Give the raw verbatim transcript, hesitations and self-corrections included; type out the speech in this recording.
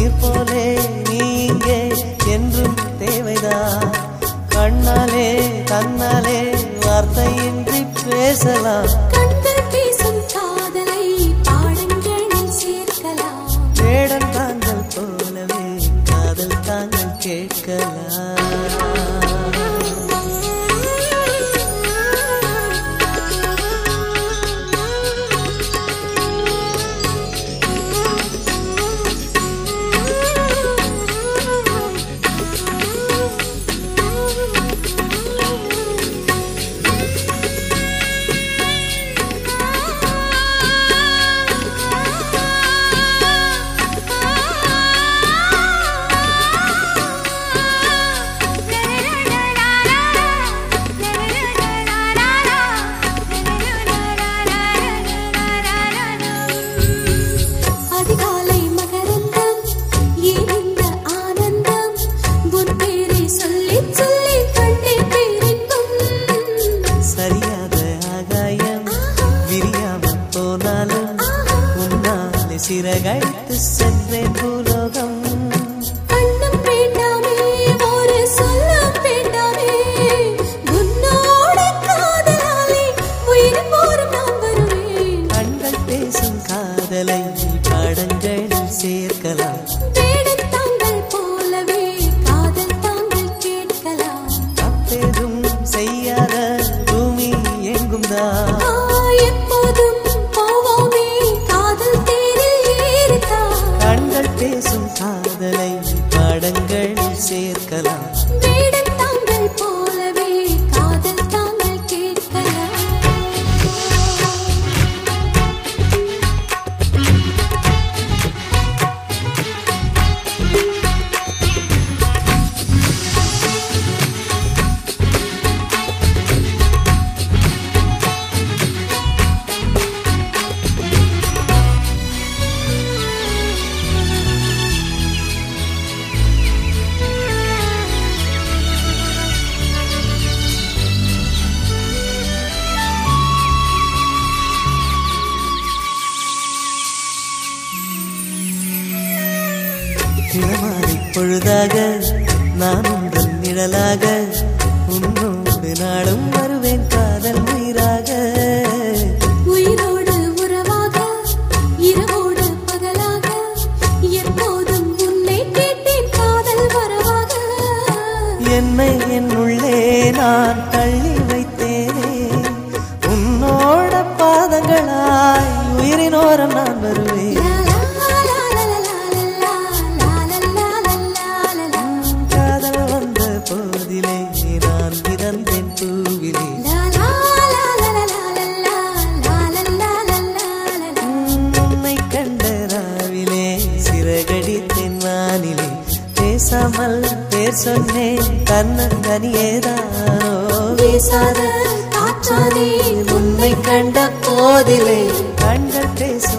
நீர் போலே நீ இங்கே என்றும் தேவைதான். கண்ணாலே கண்ணாலே வார்த்தையின்றி பேசலாம். கண்கள் பேசும் காதலை பாடங்களில் சேர்க்கலாம். வேடன் தாங்கள் போலவே காதல் தாங்கள் கேட்கலாம். சிறகடித்து சென்றேன் பூலோகம். கண்ணம் வேண்டாமே ஒரு சொல்லம் வேண்டாமே, உன்னோட காதலாலே உயிர் போரும் நான் வருவேன். கண்கள் பேசும் காதலை பாடங்களில் சேர்க்கலாம். வேடன் தாங்கள் போலவே காதல் தாங்கள் கேட்கலாம். அப்பேதும் செய்யாத பூமி எங்கும் தான். எப்போதும் போவோமே காதல் கண்கள் பேசும் காதலை பாடங்களில் சேர்க்கலாம். வேடன் தாங்கள் போலவே காதல் தாங்கள் கேட்கலாம். இளமாலை பொழுதாக நான் உங்கள் நிழலாக உன்னோடு நாளும் வருவேன் காதல் உயிராக. உயிரோடு உறவாக இரவோடு பகலாக எப்போதும் உன்னை கேட்டேன் காதல் வரவாக. என்னை என்னுள்ளே நான் தள்ளி வைத்தேனே, உன்னோட பாதங்களாய் உயிரினோரம் நான் வருவேன். பேசாமல் பேர் சொன்னேன் தன்னந்தனியேதானோ. வீசாத காற்றானே உன்னை கண்ட போதிலே கண்கள் பேச